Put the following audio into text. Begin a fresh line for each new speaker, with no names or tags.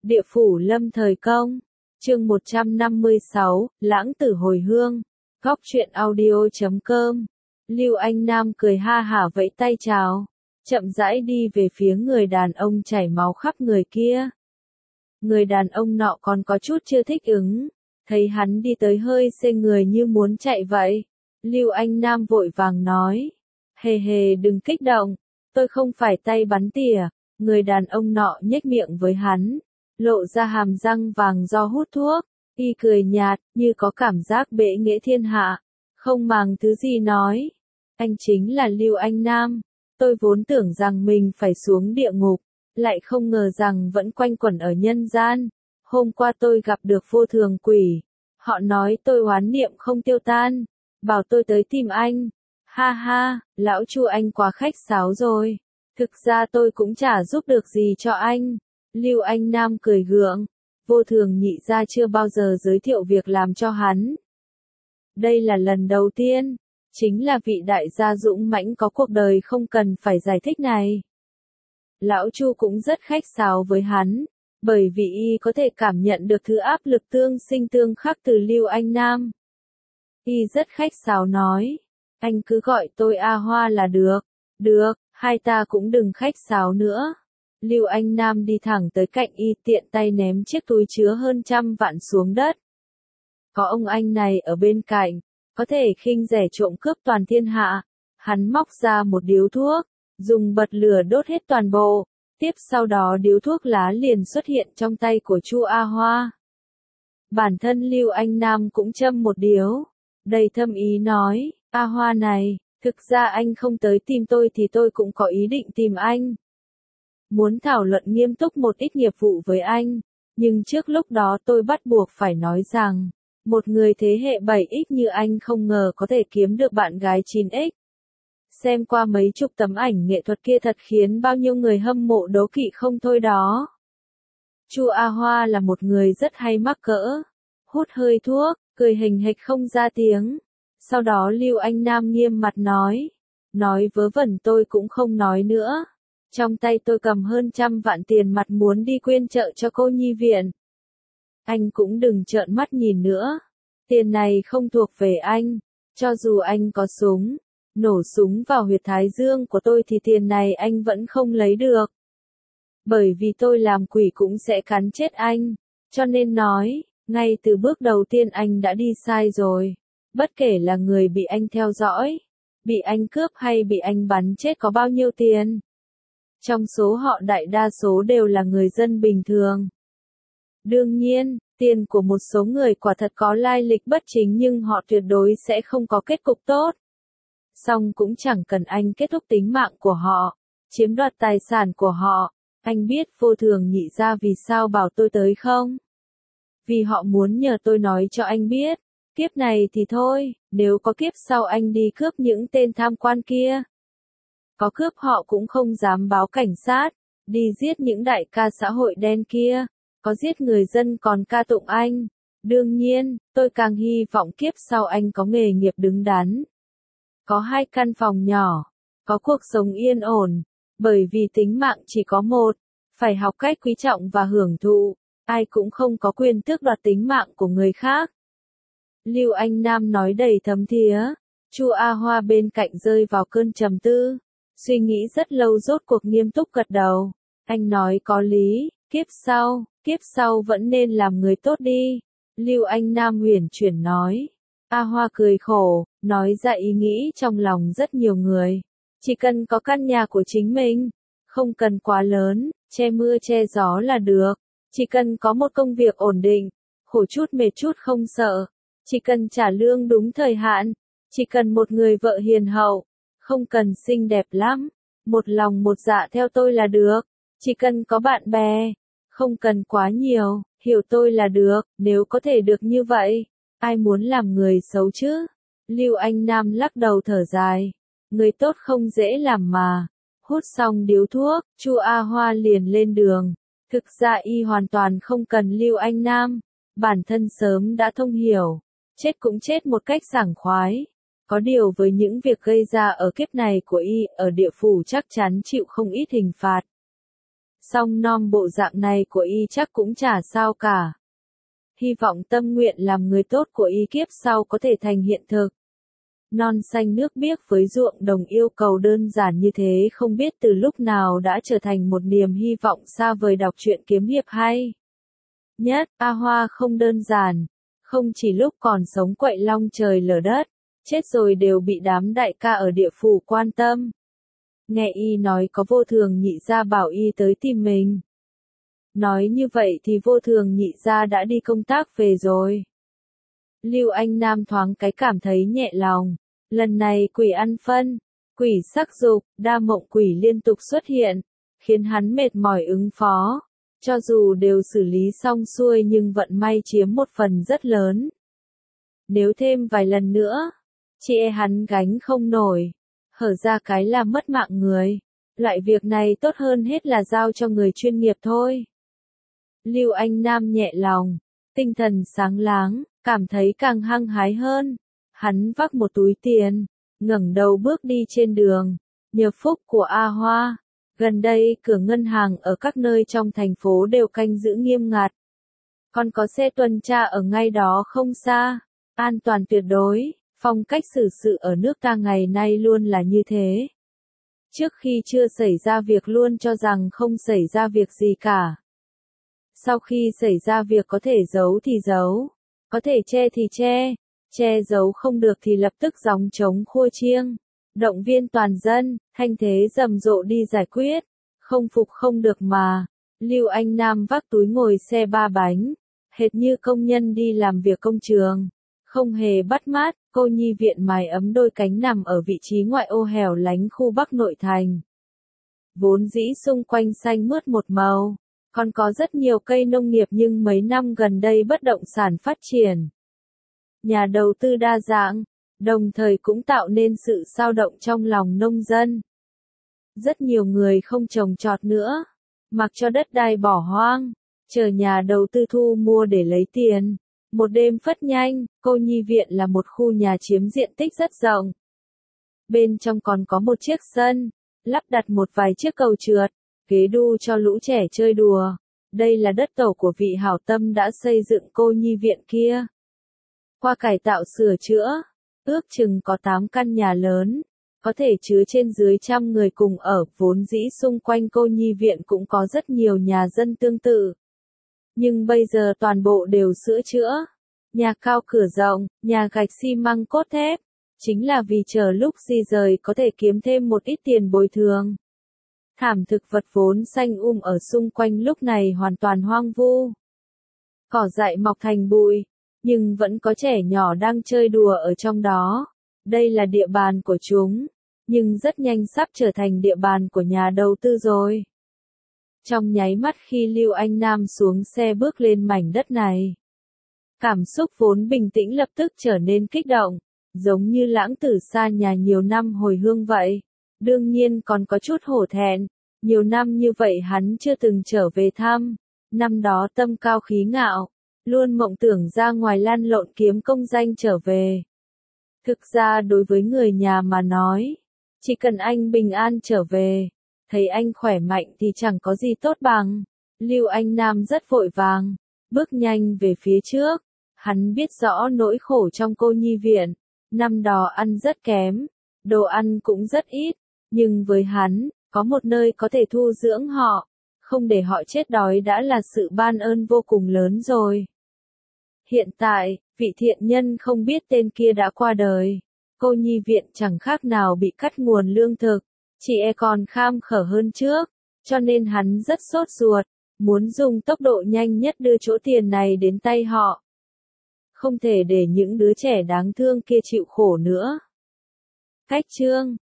Địa phủ lâm thời công. Chương 156, Lãng tử hồi hương. Góc truyện audio.com. Lưu Anh Nam cười ha hả vẫy tay chào, chậm rãi đi về phía người đàn ông chảy máu khắp người kia. Người đàn ông nọ còn có chút chưa thích ứng, thấy hắn đi tới hơi xê người như muốn chạy vậy. Lưu Anh Nam vội vàng nói, hề hề đừng kích động, tôi không phải tay bắn tỉa. Người đàn ông nọ nhếch miệng với hắn, lộ ra hàm răng vàng do hút thuốc, y cười nhạt, như có cảm giác bệ nghệ thiên hạ, không màng thứ gì nói. Anh chính là Lưu Anh Nam, tôi vốn tưởng rằng mình phải xuống địa ngục, lại không ngờ rằng vẫn quanh quẩn ở nhân gian. Hôm qua tôi gặp được vô thường quỷ, họ nói tôi oán niệm không tiêu tan, bảo tôi tới tìm anh. Ha ha, lão Chu anh quá khách sáo rồi. Thực ra tôi cũng chả giúp được gì cho anh. Lưu Anh Nam cười gượng, vô thường nhị gia chưa bao giờ giới thiệu việc làm cho hắn. Đây là lần đầu tiên, chính là vị đại gia dũng mãnh có cuộc đời không cần phải giải thích này. Lão Chu cũng rất khách sáo với hắn, bởi vì y có thể cảm nhận được thứ áp lực tương sinh tương khắc từ Lưu Anh Nam. Y rất khách sáo nói, anh cứ gọi tôi A Hoa là được. Được, hai ta cũng đừng khách sáo nữa. Lưu Anh Nam đi thẳng tới cạnh y, tiện tay ném chiếc túi chứa hơn 100 vạn xuống đất. Có ông anh này ở bên cạnh, có thể khinh rẻ trộm cướp toàn thiên hạ. Hắn móc ra một điếu thuốc, dùng bật lửa đốt hết toàn bộ. Tiếp sau đó điếu thuốc lá liền xuất hiện trong tay của Chu A Hoa. Bản thân Lưu Anh Nam cũng châm một điếu, đầy thâm ý nói, A Hoa này, thực ra anh không tới tìm tôi thì tôi cũng có ý định tìm anh. Muốn thảo luận nghiêm túc một ít nghiệp vụ với anh, nhưng trước lúc đó tôi bắt buộc phải nói rằng, một người thế hệ 7X như anh không ngờ có thể kiếm được bạn gái 9X. Xem qua mấy chục tấm ảnh nghệ thuật kia thật khiến bao nhiêu người hâm mộ đố kỵ không thôi đó. Chu A Hoa là một người rất hay mắc cỡ, hút hơi thuốc, cười hình hịch không ra tiếng. Sau đó Lưu Anh Nam nghiêm mặt nói vớ vẩn tôi cũng không nói nữa. Trong tay tôi cầm hơn 100 vạn tiền mặt muốn đi quyên trợ cho cô nhi viện. Anh cũng đừng trợn mắt nhìn nữa. Tiền này không thuộc về anh. Cho dù anh có súng, nổ súng vào huyệt thái dương của tôi thì tiền này anh vẫn không lấy được. Bởi vì tôi làm quỷ cũng sẽ cắn chết anh. Cho nên nói, ngay từ bước đầu tiên anh đã đi sai rồi. Bất kể là người bị anh theo dõi, bị anh cướp hay bị anh bắn chết có bao nhiêu tiền. Trong số họ đại đa số đều là người dân bình thường. Đương nhiên, tiền của một số người quả thật có lai lịch bất chính nhưng họ tuyệt đối sẽ không có kết cục tốt. Song cũng chẳng cần anh kết thúc tính mạng của họ, chiếm đoạt tài sản của họ. Anh biết vô thường nhị gia vì sao bảo tôi tới không? Vì họ muốn nhờ tôi nói cho anh biết. Kiếp này thì thôi, nếu có kiếp sau anh đi cướp những tên tham quan kia. Có cướp họ cũng không dám báo cảnh sát, đi giết những đại ca xã hội đen kia, có giết người dân còn ca tụng anh. Đương nhiên, tôi càng hy vọng kiếp sau anh có nghề nghiệp đứng đắn. Có 2 căn phòng nhỏ, có cuộc sống yên ổn, bởi vì tính mạng chỉ có một, phải học cách quý trọng và hưởng thụ, ai cũng không có quyền tước đoạt tính mạng của người khác. Lưu Anh Nam nói đầy thấm thía, Chu A Hoa bên cạnh rơi vào cơn trầm tư, suy nghĩ rất lâu rốt cuộc nghiêm túc gật đầu. Anh nói có lý, kiếp sau vẫn nên làm người tốt đi. Lưu Anh Nam huyền chuyển nói. A Hoa cười khổ, nói ra ý nghĩ trong lòng rất nhiều người. Chỉ cần có căn nhà của chính mình, không cần quá lớn, che mưa che gió là được. Chỉ cần có một công việc ổn định, khổ chút mệt chút không sợ. Chỉ cần trả lương đúng thời hạn, chỉ cần một người vợ hiền hậu, không cần xinh đẹp lắm, một lòng một dạ theo tôi là được. Chỉ cần có bạn bè, không cần quá nhiều, hiểu tôi là được. Nếu có thể được như vậy, ai muốn làm người xấu chứ? Lưu Anh Nam lắc đầu thở dài, người tốt không dễ làm mà. Hút xong điếu thuốc, Chu A Hoa liền lên đường. Thực ra y hoàn toàn không cần Lưu Anh Nam, bản thân sớm đã thông hiểu, chết cũng chết một cách sảng khoái. Có điều với những việc gây ra ở kiếp này của y, ở địa phủ chắc chắn chịu không ít hình phạt. Song nom bộ dạng này của y chắc cũng chả sao cả. Hy vọng tâm nguyện làm người tốt của y kiếp sau có thể thành hiện thực. Non xanh nước biếc với ruộng đồng yêu cầu đơn giản như thế không biết từ lúc nào đã trở thành một niềm hy vọng xa vời đọc truyện kiếm hiệp hay. Nhất, A Hoa không đơn giản, không chỉ lúc còn sống quậy long trời lở đất, chết rồi đều bị đám đại ca ở địa phủ quan tâm. Nghe y nói có Vô Thường Nhị gia bảo y tới tìm mình. Nói như vậy thì Vô Thường Nhị gia đã đi công tác về rồi. Lưu Anh Nam thoáng cái cảm thấy nhẹ lòng. Lần này quỷ ăn phân, quỷ sắc dục, đa mộng quỷ liên tục xuất hiện, khiến hắn mệt mỏi ứng phó. Cho dù đều xử lý xong xuôi nhưng vận may chiếm một phần rất lớn. Nếu thêm vài lần nữa, chị hắn gánh không nổi, hở ra cái là mất mạng người. Loại việc này tốt hơn hết là giao cho người chuyên nghiệp thôi. Lưu Anh Nam nhẹ lòng, tinh thần sáng láng, cảm thấy càng hăng hái hơn. Hắn vác một túi tiền, ngẩng đầu bước đi trên đường. Nhờ phúc của A Hoa, gần đây cửa ngân hàng ở các nơi trong thành phố đều canh giữ nghiêm ngặt. Còn có xe tuần tra ở ngay đó không xa, an toàn tuyệt đối, phong cách xử sự ở nước ta ngày nay luôn là như thế. Trước khi chưa xảy ra việc luôn cho rằng không xảy ra việc gì cả. Sau khi xảy ra việc có thể giấu thì giấu, có thể che thì che giấu không được thì lập tức gióng trống khua chiêng, động viên toàn dân, thanh thế rầm rộ đi giải quyết, không phục không được mà. Lưu Anh Nam vác túi ngồi xe ba bánh, hệt như công nhân đi làm việc công trường, không hề bắt mát. Cô nhi viện mái ấm đôi cánh nằm ở vị trí ngoại ô hẻo lánh khu Bắc nội thành. Vốn dĩ xung quanh xanh mướt một màu, còn có rất nhiều cây nông nghiệp nhưng mấy năm gần đây bất động sản phát triển. Nhà đầu tư đa dạng, đồng thời cũng tạo nên sự xao động trong lòng nông dân. Rất nhiều người không trồng trọt nữa, mặc cho đất đai bỏ hoang, chờ nhà đầu tư thu mua để lấy tiền. Một đêm phất nhanh, cô nhi viện là một khu nhà chiếm diện tích rất rộng. Bên trong còn có một chiếc sân, lắp đặt một vài chiếc cầu trượt, ghế đu cho lũ trẻ chơi đùa. Đây là đất tổ của vị hảo tâm đã xây dựng cô nhi viện kia. Qua cải tạo sửa chữa, ước chừng có 8 căn nhà lớn, có thể chứa trên dưới 100 người cùng ở. Vốn dĩ xung quanh cô nhi viện cũng có rất nhiều nhà dân tương tự. Nhưng bây giờ toàn bộ đều sửa chữa. Nhà cao cửa rộng, nhà gạch xi măng cốt thép, chính là vì chờ lúc di rời có thể kiếm thêm một ít tiền bồi thường. Thảm thực vật vốn xanh ở xung quanh lúc này hoàn toàn hoang vu. Cỏ dại mọc thành bụi, nhưng vẫn có trẻ nhỏ đang chơi đùa ở trong đó. Đây là địa bàn của chúng, nhưng rất nhanh sắp trở thành địa bàn của nhà đầu tư rồi. Trong nháy mắt khi Lưu Anh Nam xuống xe bước lên mảnh đất này, cảm xúc vốn bình tĩnh lập tức trở nên kích động, giống như lãng tử xa nhà nhiều năm hồi hương vậy. Đương nhiên còn có chút hổ thẹn, nhiều năm như vậy hắn chưa từng trở về thăm. Năm đó tâm cao khí ngạo, luôn mộng tưởng ra ngoài lăn lộn kiếm công danh trở về. Thực ra đối với người nhà mà nói, chỉ cần anh bình an trở về, thấy anh khỏe mạnh thì chẳng có gì tốt bằng. Lưu Anh Nam rất vội vàng, bước nhanh về phía trước. Hắn biết rõ nỗi khổ trong cô nhi viện. Năm đó ăn rất kém, đồ ăn cũng rất ít, nhưng với hắn, có một nơi có thể thu dưỡng họ, không để họ chết đói đã là sự ban ơn vô cùng lớn rồi. Hiện tại, vị thiện nhân không biết tên kia đã qua đời. Cô nhi viện chẳng khác nào bị cắt nguồn lương thực, chị còn kham khở hơn trước, cho nên hắn rất sốt ruột, muốn dùng tốc độ nhanh nhất đưa chỗ tiền này đến tay họ. Không thể để những đứa trẻ đáng thương kia chịu khổ nữa. Cách chương